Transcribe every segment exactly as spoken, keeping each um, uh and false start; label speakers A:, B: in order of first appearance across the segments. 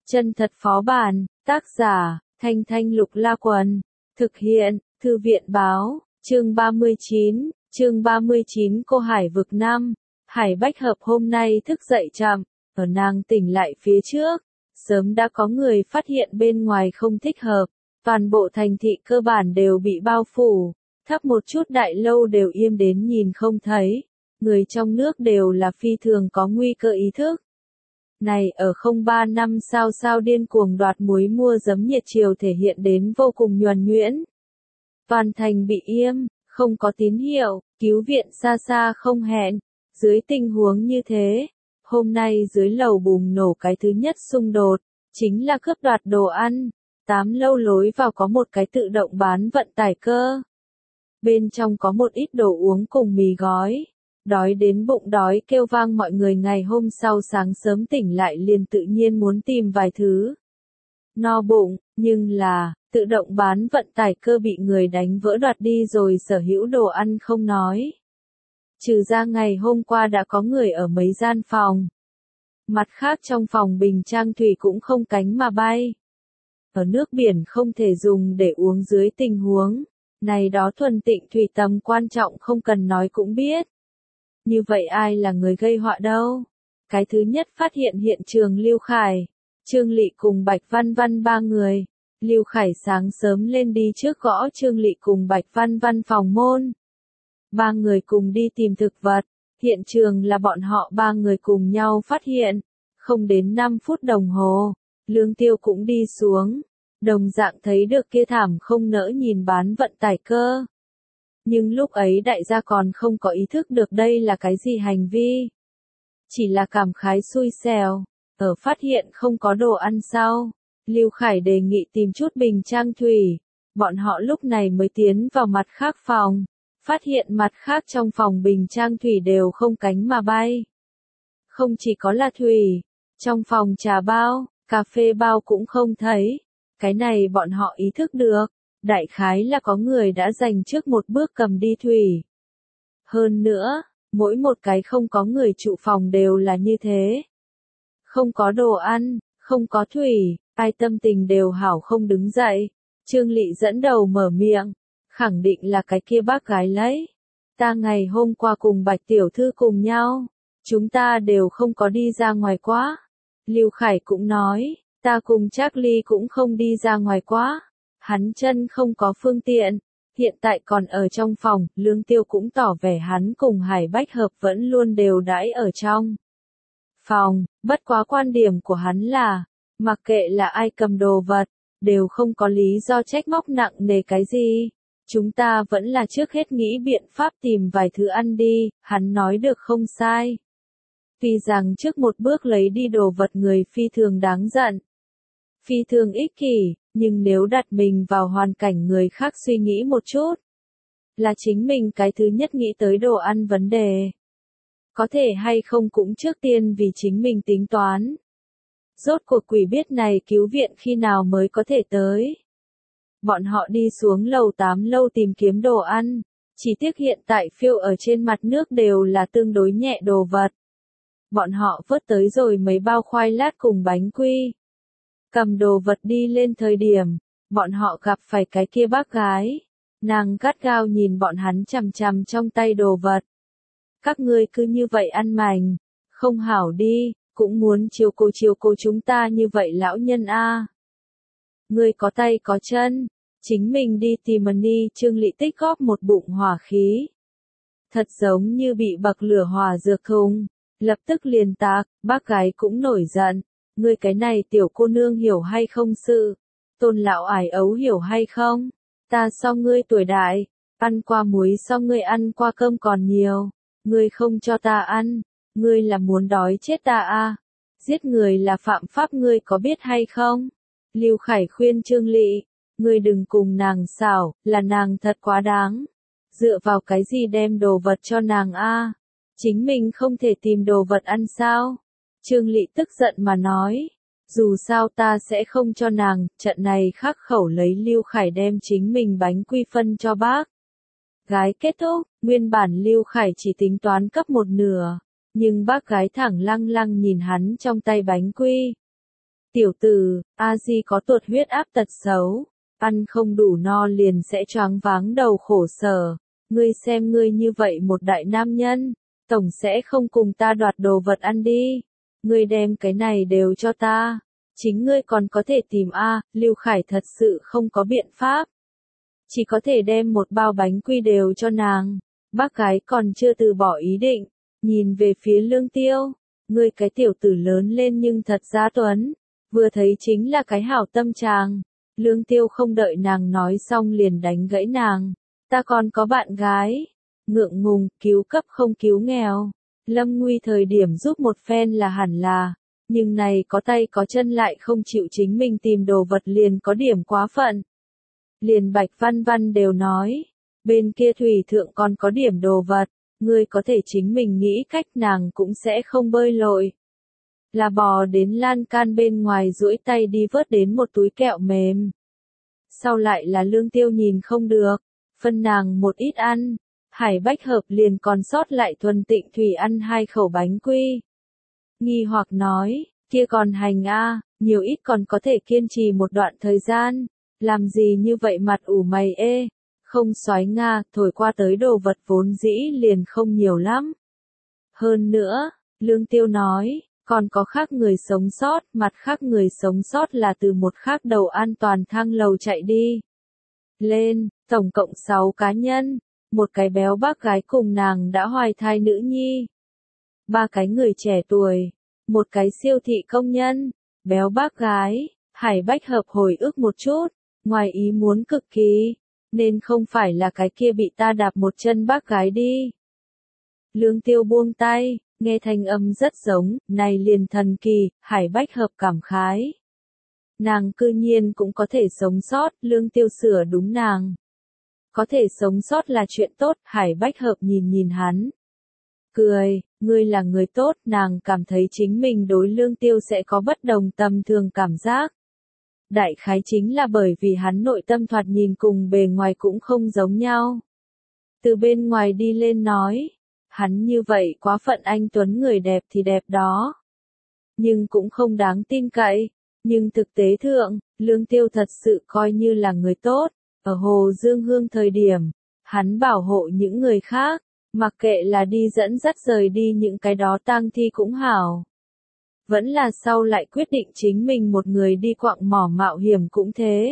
A: Chân thật phó bản, tác giả, Thanh Thanh Lục La Quần, thực hiện, Thư viện Báo, chương ba mươi chín, chương ba mươi chín cô Hải vực năm, Hải Bách Hợp hôm nay thức dậy chậm, ở nàng tỉnh lại phía trước, sớm đã có người phát hiện bên ngoài không thích hợp, toàn bộ thành thị cơ bản đều bị bao phủ, thấp một chút đại lâu đều im đến nhìn không thấy, người trong nước đều là phi thường có nguy cơ ý thức. Này ở không ba năm sao sao điên cuồng đoạt muối mua giấm nhiệt chiều thể hiện đến vô cùng nhuần nhuyễn. Toàn thành bị im, không có tín hiệu, cứu viện xa xa không hẹn. Dưới tình huống như thế, hôm nay dưới lầu bùng nổ cái thứ nhất xung đột, chính là cướp đoạt đồ ăn. Tám lâu lối vào có một cái tự động bán vận tải cơ. Bên trong có một ít đồ uống cùng mì gói. Đói đến bụng đói kêu vang mọi người ngày hôm sau sáng sớm tỉnh lại liền tự nhiên muốn tìm vài thứ. No bụng, nhưng là, tự động bán vận tải cơ bị người đánh vỡ đoạt đi rồi sở hữu đồ ăn không nói. Trừ ra ngày hôm qua đã có người ở mấy gian phòng. Mặt khác trong phòng bình trang thủy cũng không cánh mà bay. Ở nước biển không thể dùng để uống dưới tình huống. Này đó thuần tịnh thủy tầm quan trọng không cần nói cũng biết. Như vậy ai là người gây họa đâu? Cái thứ nhất phát hiện hiện trường Lưu Khải, Trương Lị cùng Bạch Văn Văn ba người. Lưu Khải sáng sớm lên đi trước gõ Trương Lị cùng Bạch Văn Văn phòng môn. Ba người cùng đi tìm thực vật, hiện trường là bọn họ ba người cùng nhau phát hiện. Không đến năm phút đồng hồ, Lương Tiêu cũng đi xuống, đồng dạng thấy được kia thảm không nỡ nhìn bán vận tải cơ. Nhưng lúc ấy đại gia còn không có ý thức được đây là cái gì hành vi. Chỉ là cảm khái xui xẻo, ở phát hiện không có đồ ăn sau. Lưu Khải đề nghị tìm chút bình trang thủy, bọn họ lúc này mới tiến vào mặt khác phòng, phát hiện mặt khác trong phòng bình trang thủy đều không cánh mà bay. Không chỉ có là thủy, trong phòng trà bao, cà phê bao cũng không thấy, cái này bọn họ ý thức được. Đại khái là có người đã dành trước một bước cầm đi thủy. Hơn nữa, mỗi một cái không có người trụ phòng đều là như thế. Không có đồ ăn, không có thủy, ai tâm tình đều hảo không đứng dậy. Trương Lị dẫn đầu mở miệng, khẳng định là cái kia bác gái lấy. Ta ngày hôm qua cùng Bạch Tiểu Thư cùng nhau, chúng ta đều không có đi ra ngoài quá. Lưu Khải cũng nói, ta cùng Charlie cũng không đi ra ngoài quá. Hắn chân không có phương tiện, hiện tại còn ở trong phòng, Lương Tiêu cũng tỏ vẻ hắn cùng Hải Bách Hợp vẫn luôn đều đãi ở trong phòng, bất quá quan điểm của hắn là, mặc kệ là ai cầm đồ vật, đều không có lý do trách móc nặng nề cái gì. Chúng ta vẫn là trước hết nghĩ biện pháp tìm vài thứ ăn đi, hắn nói được không sai. Tuy rằng trước một bước lấy đi đồ vật người phi thường đáng giận, phi thường ích kỷ. Nhưng nếu đặt mình vào hoàn cảnh người khác suy nghĩ một chút, là chính mình cái thứ nhất nghĩ tới đồ ăn vấn đề. Có thể hay không cũng trước tiên vì chính mình tính toán. Rốt cuộc quỷ biết này cứu viện khi nào mới có thể tới. Bọn họ đi xuống lầu tám lâu tìm kiếm đồ ăn, chỉ tiếc hiện tại phiêu ở trên mặt nước đều là tương đối nhẹ đồ vật. Bọn họ vớt tới rồi mấy bao khoai lát cùng bánh quy. Cầm đồ vật đi lên thời điểm, bọn họ gặp phải cái kia bác gái. Nàng gắt gao nhìn bọn hắn chằm chằm trong tay đồ vật. Các ngươi cứ như vậy ăn mành, không hảo đi, cũng muốn chiều cô chiều cô chúng ta như vậy lão nhân a. Ngươi có tay có chân, chính mình đi tìm money. Trương Lị tích góp một bụng hỏa khí. Thật giống như bị bậc lửa hỏa dược thùng, lập tức liền tạc, bác gái cũng nổi giận. Ngươi cái này tiểu cô nương hiểu hay không sự? Tôn lão ải ấu hiểu hay không? Ta so ngươi tuổi đại, ăn qua muối so ngươi ăn qua cơm còn nhiều. Ngươi không cho ta ăn, ngươi là muốn đói chết ta à? Giết người là phạm pháp ngươi có biết hay không? Lưu Khải khuyên Trương Lị, ngươi đừng cùng nàng xảo, là nàng thật quá đáng. Dựa vào cái gì đem đồ vật cho nàng a? À? Chính mình không thể tìm đồ vật ăn sao? Trương Lị tức giận mà nói, dù sao ta sẽ không cho nàng, trận này khắc khẩu lấy Lưu Khải đem chính mình bánh quy phân cho bác. Gái kết thúc, nguyên bản Lưu Khải chỉ tính toán cấp một nửa, nhưng bác gái thẳng lăng lăng nhìn hắn trong tay bánh quy. Tiểu tử, a di có tụt huyết áp tật xấu, ăn không đủ no liền sẽ choáng váng đầu khổ sở. Ngươi xem ngươi như vậy một đại nam nhân, tổng sẽ không cùng ta đoạt đồ vật ăn đi. Ngươi đem cái này đều cho ta. Chính ngươi còn có thể tìm A, Lưu Khải thật sự không có biện pháp. Chỉ có thể đem một bao bánh quy đều cho nàng. Bác gái còn chưa từ bỏ ý định, nhìn về phía Lương Tiêu. Ngươi cái tiểu tử lớn lên nhưng thật ra tuấn, vừa thấy chính là cái hảo tâm chàng. Lương Tiêu không đợi nàng nói xong liền đánh gãy nàng. Ta còn có bạn gái. Ngượng ngùng, cứu cấp không cứu nghèo. Lâm nguy thời điểm giúp một phen là hẳn là. Nhưng này có tay có chân lại không chịu chính mình tìm đồ vật liền có điểm quá phận. Liền Bạch Văn Văn đều nói. Bên kia thủy thượng còn có điểm đồ vật. Ngươi có thể chính mình nghĩ cách nàng cũng sẽ không bơi lội. Là bò đến lan can bên ngoài duỗi tay đi vớt đến một túi kẹo mềm. Sau lại là Lương Tiêu nhìn không được. Phân nàng một ít ăn. Hải Bách Hợp liền còn sót lại thuần tịnh thủy ăn hai khẩu bánh quy. Nghi hoặc nói, kia còn hành a, nhiều ít còn có thể kiên trì một đoạn thời gian. Làm gì như vậy mặt ủ mày ê. Không xoái nga, thổi qua tới đồ vật vốn dĩ liền không nhiều lắm. Hơn nữa, Lương Tiêu nói, còn có khác người sống sót, mặt khác người sống sót là từ một khác đầu an toàn thang lầu chạy đi. Lên, tổng cộng sáu cá nhân, một cái béo bác gái cùng nàng đã hoài thai nữ nhi. Ba cái người trẻ tuổi, một cái siêu thị công nhân, béo bác gái, Hải Bách Hợp hồi ức một chút, ngoài ý muốn cực kỳ. Nên không phải là cái kia bị ta đạp một chân bác gái đi. Lương Tiêu buông tay, nghe thanh âm rất giống, này liền thần kỳ, Hải Bách Hợp cảm khái. Nàng cư nhiên cũng có thể sống sót, Lương Tiêu sửa đúng nàng. Có thể sống sót là chuyện tốt, Hải Bách Hợp nhìn nhìn hắn. Cười, ngươi là người tốt, nàng cảm thấy chính mình đối Lương Tiêu sẽ có bất đồng tầm thường cảm giác. Đại khái chính là bởi vì hắn nội tâm thoạt nhìn cùng bề ngoài cũng không giống nhau. Từ bên ngoài đi lên nói, hắn như vậy quá phận anh tuấn người đẹp thì đẹp đó. Nhưng cũng không đáng tin cậy, nhưng thực tế thượng, Lương Tiêu thật sự coi như là người tốt. Ở Hồ Dương Hương thời điểm, hắn bảo hộ những người khác, mặc kệ là đi dẫn dắt rời đi những cái đó tang thi cũng hảo. Vẫn là sau lại quyết định chính mình một người đi quạng mỏ mạo hiểm cũng thế.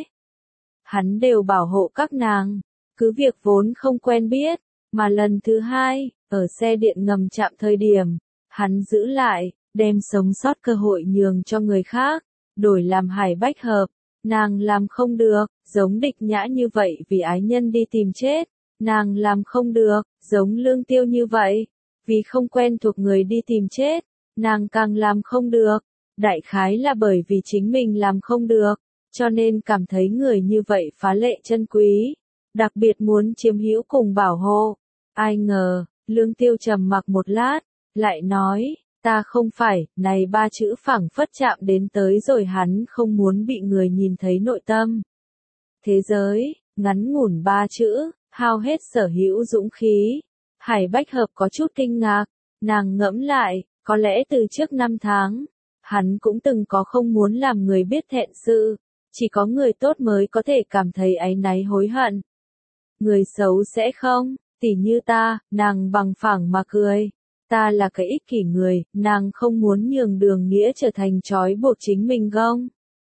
A: Hắn đều bảo hộ các nàng, cứ việc vốn không quen biết, mà lần thứ hai, ở xe điện ngầm chạm thời điểm, hắn giữ lại, đem sống sót cơ hội nhường cho người khác, đổi làm Hải Bách Hợp, nàng làm không được, giống Địch Nhã như vậy vì ái nhân đi tìm chết, nàng làm không được, giống Lương Tiêu như vậy, vì không quen thuộc người đi tìm chết. Nàng càng làm không được, đại khái là bởi vì chính mình làm không được, cho nên cảm thấy người như vậy phá lệ chân quý, đặc biệt muốn chiếm hữu cùng bảo hộ. Ai ngờ, Lương Tiêu trầm mặc một lát, lại nói, ta không phải, này ba chữ phảng phất chạm đến tới rồi hắn không muốn bị người nhìn thấy nội tâm. Thế giới, ngắn ngủn ba chữ, hao hết sở hữu dũng khí. Hải Bách Hợp có chút kinh ngạc, nàng ngẫm lại. Có lẽ từ trước năm tháng, hắn cũng từng có không muốn làm người biết thẹn sự, chỉ có người tốt mới có thể cảm thấy áy náy hối hận. Người xấu sẽ không, tỉ như ta, nàng bằng phẳng mà cười. Ta là cái ích kỷ người, nàng không muốn nhường đường nghĩa trở thành trói buộc chính mình gông.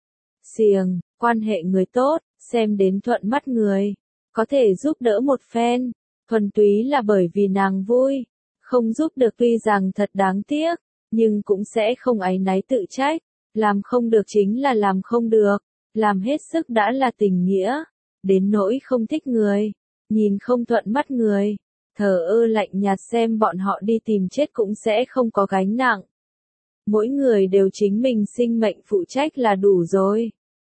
A: Xiềng, quan hệ người tốt, xem đến thuận mắt người, có thể giúp đỡ một phen, thuần túy là bởi vì nàng vui. Không giúp được tuy rằng thật đáng tiếc, nhưng cũng sẽ không áy náy tự trách, làm không được chính là làm không được, làm hết sức đã là tình nghĩa, đến nỗi không thích người, nhìn không thuận mắt người, thờ ơ lạnh nhạt xem bọn họ đi tìm chết cũng sẽ không có gánh nặng. Mỗi người đều chính mình sinh mệnh phụ trách là đủ rồi.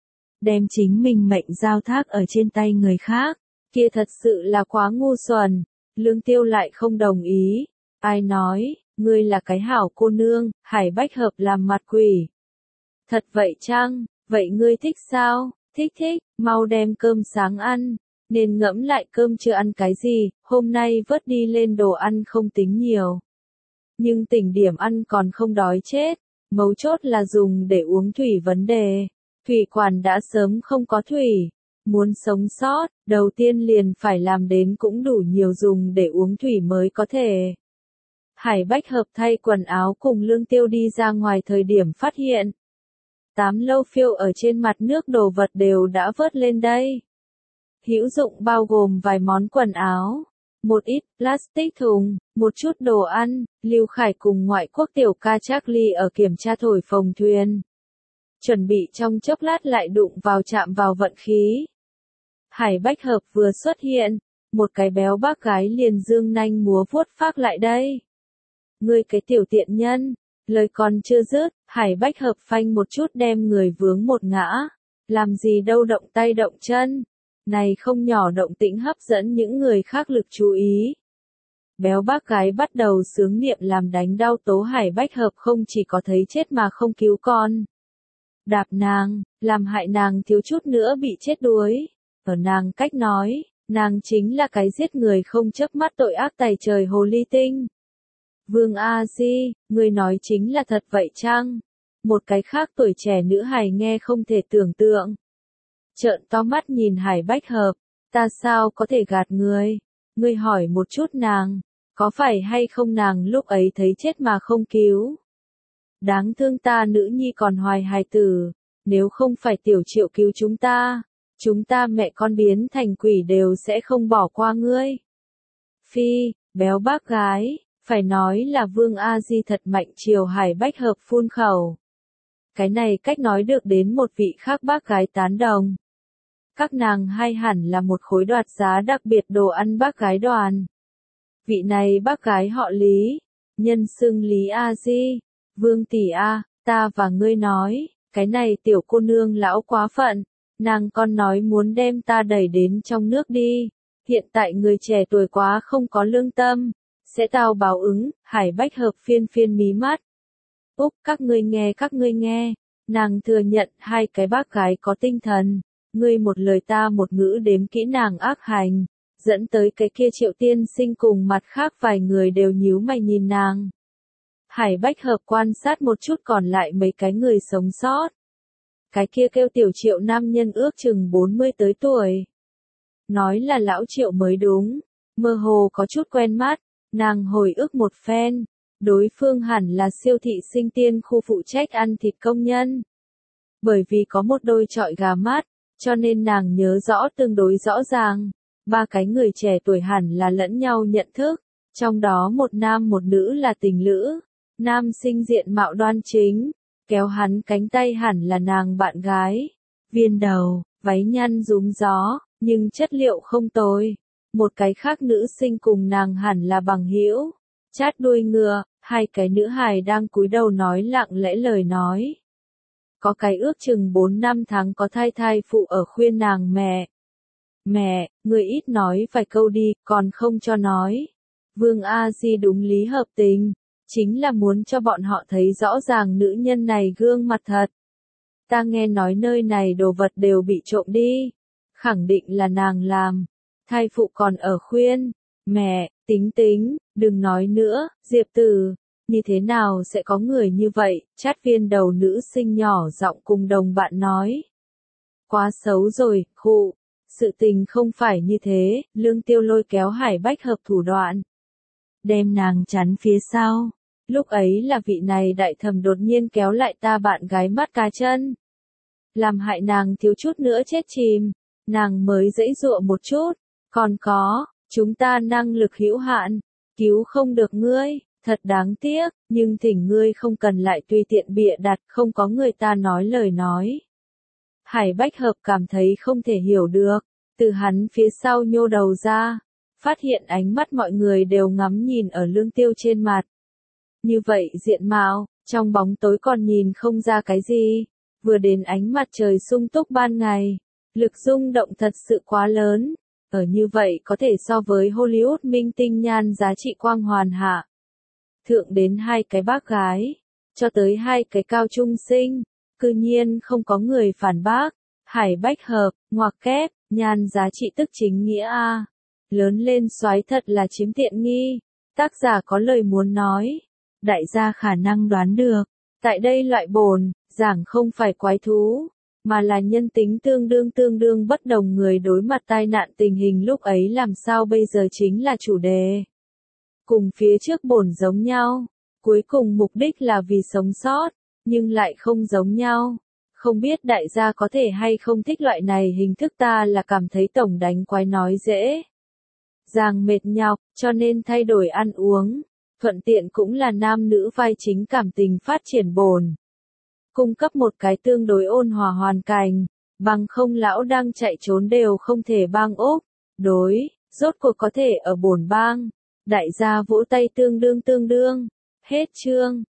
A: Đem chính mình mệnh giao thác ở trên tay người khác, kia thật sự là quá ngu xuẩn, Lương Tiêu lại không đồng ý. Ai nói, ngươi là cái hảo cô nương, Hải Bách Hợp làm mặt quỷ. Thật vậy chăng, vậy ngươi thích sao? Thích thích, mau đem cơm sáng ăn, nên ngẫm lại cơm chưa ăn cái gì, hôm nay vớt đi lên đồ ăn không tính nhiều. Nhưng tỉnh điểm ăn còn không đói chết, Mấu chốt là dùng để uống thủy vấn đề. Thủy quản đã sớm không có thủy. Muốn sống sót, đầu tiên liền phải làm đến cũng đủ nhiều dùng để uống thủy mới có thể. Hải Bách Hợp thay quần áo cùng Lương Tiêu đi ra ngoài thời điểm phát hiện. Tám lâu phiêu ở trên mặt nước đồ vật đều đã vớt lên đây. Hữu dụng bao gồm vài món quần áo, một ít plastic thùng, một chút đồ ăn. Lưu Khải cùng ngoại quốc tiểu ca Charlie ở kiểm tra thổi phồng thuyền. Chuẩn bị trong chốc lát lại đụng vào chạm vào vận khí. Hải Bách Hợp vừa xuất hiện, một cái béo bác gái liền dương nanh múa vuốt phác lại đây. Ngươi cái tiểu tiện nhân, lời còn chưa dứt, Hải Bách Hợp phanh một chút đem người vướng một ngã. Làm gì đâu động tay động chân. Này không nhỏ động tĩnh hấp dẫn những người khác lực chú ý. Béo bác gái bắt đầu xướng niệm làm đánh đau tố Hải Bách Hợp không chỉ có thấy chết mà không cứu con. Đạp nàng, làm hại nàng thiếu chút nữa bị chết đuối. Ở nàng cách nói, nàng chính là cái giết người không chớp mắt tội ác tày trời hồ ly tinh. Vương A Di, người nói chính là thật vậy chăng? Một cái khác tuổi trẻ nữ hài nghe không thể tưởng tượng. Trợn to mắt nhìn Hải Bách Hợp, ta sao có thể gạt người? Ngươi hỏi một chút nàng, có phải hay không nàng lúc ấy thấy chết mà không cứu? Đáng thương ta nữ nhi còn hoài hài tử, nếu không phải tiểu Triệu cứu chúng ta, chúng ta mẹ con biến thành quỷ đều sẽ không bỏ qua ngươi. Phi, béo bác gái, phải nói là Vương A Di thật mạnh chiều Hải Bách Hợp phun khẩu. Cái này cách nói được đến một vị khác bác gái tán đồng. Các nàng hai hẳn là một khối đoạt giá đặc biệt đồ ăn bác gái đoàn. Vị này bác gái họ Lý, nhân xưng Lý A Di, Vương tỷ A, ta và ngươi nói, cái này tiểu cô nương lão quá phận, nàng con nói muốn đem ta đẩy đến trong nước đi, hiện tại người trẻ tuổi quá không có lương tâm, sẽ tao báo ứng. Hải Bách Hợp phiên phiên mí mắt. Úc, các ngươi nghe các ngươi nghe, nàng thừa nhận hai cái bác gái có tinh thần, ngươi một lời ta một ngữ đếm kỹ nàng ác hành, dẫn tới cái kia Triệu tiên sinh cùng mặt khác vài người đều nhíu mày nhìn nàng. Hải Bách Hợp quan sát một chút còn lại mấy cái người sống sót. Cái kia kêu tiểu Triệu nam nhân ước chừng bốn mươi tới tuổi. Nói là lão Triệu mới đúng, mơ hồ có chút quen mắt, nàng hồi ức một phen. Đối phương hẳn là siêu thị Sinh Tiên khu phụ trách ăn thịt công nhân. Bởi vì có một đôi trọi gà mắt, cho nên nàng nhớ rõ tương đối rõ ràng. Ba cái người trẻ tuổi hẳn là lẫn nhau nhận thức, trong đó một nam một nữ là tình lữ. Nam sinh diện mạo đoan chính, kéo hắn cánh tay hẳn là nàng bạn gái. Viên đầu, váy nhăn rúm gió, nhưng chất liệu không tồi. Một cái khác nữ sinh cùng nàng hẳn là bằng hữu. Chát đuôi ngựa, hai cái nữ hài đang cúi đầu nói lặng lẽ lời nói. Có cái ước chừng bốn năm tháng có thai thai phụ ở khuyên nàng mẹ. Mẹ, người ít nói vài câu đi, còn không cho nói. Vương A Di đúng lý hợp tình, chính là muốn cho bọn họ thấy rõ ràng nữ nhân này gương mặt thật. Ta nghe nói nơi này đồ vật đều bị trộm đi, khẳng định là nàng làm. Thai phụ còn ở khuyên, mẹ, tính tính, đừng nói nữa, Diệp Tử, như thế nào sẽ có người như vậy? Chát viên đầu nữ sinh nhỏ giọng cùng đồng bạn nói. Quá xấu rồi, khụ, sự tình không phải như thế. Lương Tiêu lôi kéo Hải Bách Hợp thủ đoạn, đem nàng chắn phía sau. Lúc ấy là vị này đại thẩm đột nhiên kéo lại ta bạn gái mắt cá chân, làm hại nàng thiếu chút nữa chết chìm. Nàng mới giãy giụa một chút, còn có, chúng ta năng lực hữu hạn, cứu không được ngươi, thật đáng tiếc, nhưng thỉnh ngươi không cần lại tùy tiện bịa đặt, không có người ta nói lời nói. Hải Bách Hợp cảm thấy không thể hiểu được, từ hắn phía sau nhô đầu ra, phát hiện ánh mắt mọi người đều ngắm nhìn ở Lương Tiêu trên mặt. Như vậy diện mạo, trong bóng tối còn nhìn không ra cái gì, vừa đến ánh mặt trời sung túc ban ngày, lực rung động thật sự quá lớn. Ở như vậy có thể so với Hollywood minh tinh nhan giá trị quang hoàn hạ. Thượng đến hai cái bác gái, cho tới hai cái cao trung sinh, cư nhiên không có người phản bác. Hải Bách Hợp, ngoặc kép, nhan giá trị tức chính nghĩa a. Lớn lên soái thật là chiếm tiện nghi. Tác giả có lời muốn nói. Đại gia khả năng đoán được, Tại đây loại bổn, giảng không phải quái thú, mà là nhân tính tương đương tương đương bất đồng người đối mặt tai nạn tình hình lúc ấy làm sao bây giờ chính là chủ đề. Cùng phía trước bổn giống nhau, cuối cùng mục đích là vì sống sót, nhưng lại không giống nhau. Không biết đại gia có thể hay không thích loại này hình thức, ta là cảm thấy tổng đánh quái nói dễ dàng mệt nhọc, cho nên thay đổi ăn uống, thuận tiện cũng là nam nữ vai chính cảm tình phát triển bổn. Cung cấp một cái tương đối ôn hòa hoàn cảnh, bằng không lão đang chạy trốn đều không thể bang úp, đối, rốt cuộc có thể ở bổn bang. Đại gia vỗ tay tương đương tương đương, hết chương.